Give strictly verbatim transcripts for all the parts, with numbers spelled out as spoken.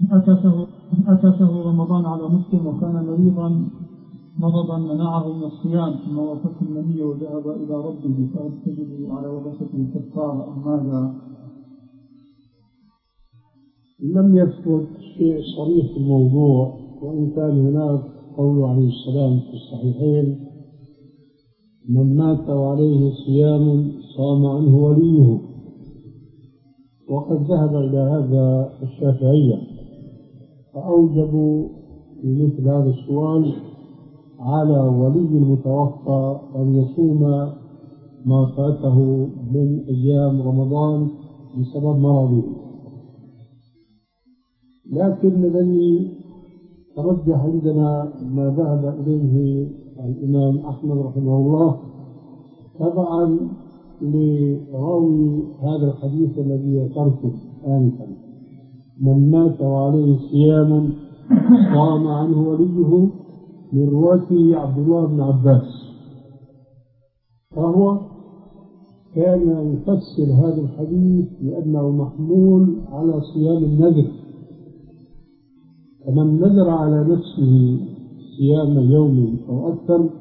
أتى أتى شهر رمضان على مسلم وكان مريضا مرضا منعه من الصيام ثم وافته النبي وذهب إلى ربه فهل تجد على وظيفته كفارة أم ماذا؟ لم يثبت شيء صريح في الموضوع، وإن كان هناك قول عليه السلام في الصحيحين: من مات وعليه صيام صام عنه وليه. وقد ذهب إلى هذا الشافعية فأوجبوا في مثل هذا السؤال على ولي المتوفى أن يصوم ما فاته من أيام رمضان بسبب مرضه. لكن الذي ترجح عندنا ما ذهب إليه الإمام أحمد رحمه الله تبعا لراوي هذا الحديث الذي ذكرته آنفا: من مات وعليه صيام صام عنه وليه، من رواية عبد الله بن عباس. فهو كان يفسر هذا الحديث لأنه محمول على صيام النذر، فمن نذر على نفسه صيام يوم أو أكثر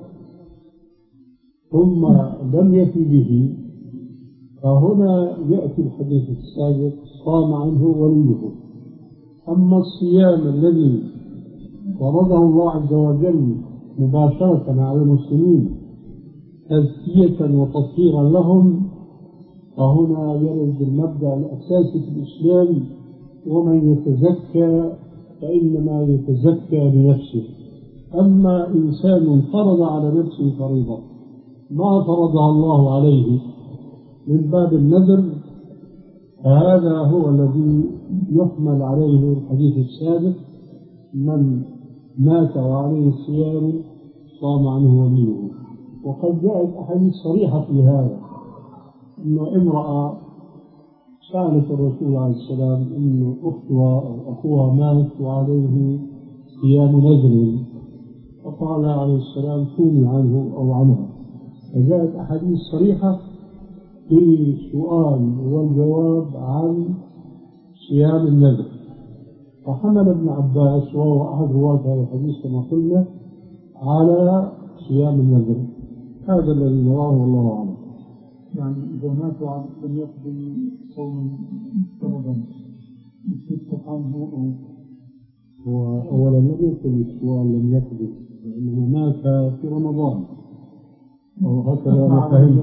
ثم لم يفي به، فهنا يأتي الحديث السابق: صام عنه وليه. أما الصيام الذي فرضه الله عز وجل مباشرة على المسلمين تزكية وتطهيرا لهم، فهنا يرد المبدأ الأساسي في الإسلام: ومن يتزكى فإنما يتزكى بنفسه. أما إنسان فرض على نفسه فريضة ما فرضها الله عليه من باب النذر، فهذا هو الذي يحمل عليه الحديث السابق: من مات وعليه صيام صام عنه وليه. وقد جاءت أحاديث صريحة في هذا، أن امرأة سألت الرسول عليه السلام أن أختها أو أخوها مات وعليه صيام نذر، فقال عليه السلام: صومي عنه أو عنها. فجاءت أحاديث صريحة في السؤال والجواب عن صيام النذر. فحمل ابن عباس وهو أحد رواة هذا الحديث كما قلنا على صيام النذر. هذا الذي نراه والله أعلم. يعني إذا مات لم يقضي صوم رمضان يفتح عنه أو وأولا لم يكن السؤال لم يقضي، لأنه مات في رمضان أو هكذا ما فهمت.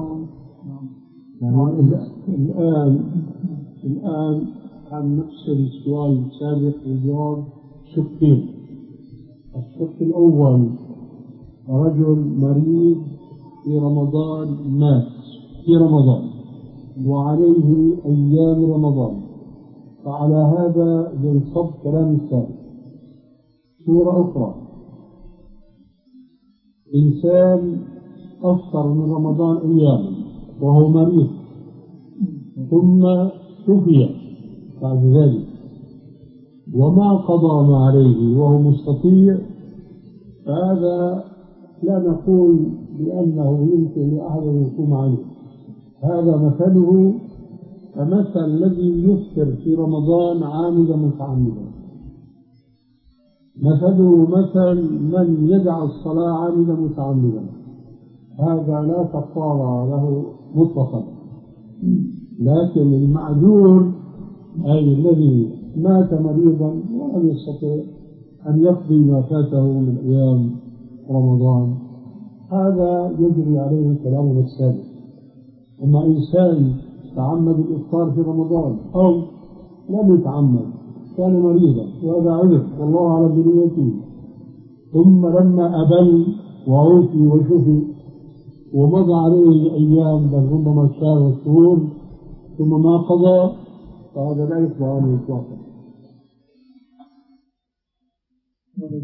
يعني الآن الآن عن نفس السؤال السابق والجواب شقين. الشق الأول: رجل مريض في رمضان مات في رمضان وعليه أيام رمضان، فعلى هذا ينصب كلام الثاني. صورة أخرى: إنسان أفطر من رمضان أياما وهو مريض ثم شفي بعد ذلك وما قضى ما عليه وهو مستطيع، فهذا لا نقول بأنه يمكن لأحد أن يقوم عليه. هذا مثله كمثل الذي يفطر في رمضان عامدا متعمدا، مثله مثل من يدع الصلاة عامدا متعمدا، هذا لا كفارة له مطلقا. لكن المعذور أي الذي مات مريضا ولم يستطع أن يقضي ما فاته من أيام رمضان، هذا يجري عليه كلامنا السابق. أما إنسان تعمد الإفطار في رمضان أو لم يتعمد كان مريضا وهذا عذر والله أعلم بنيته، ثم لما أبل وعوفي وشفي ومضى عليه أيام بل ربما شهر وشهور ثم ما قضى، فهذا لا يقضى عنه إطلاقا.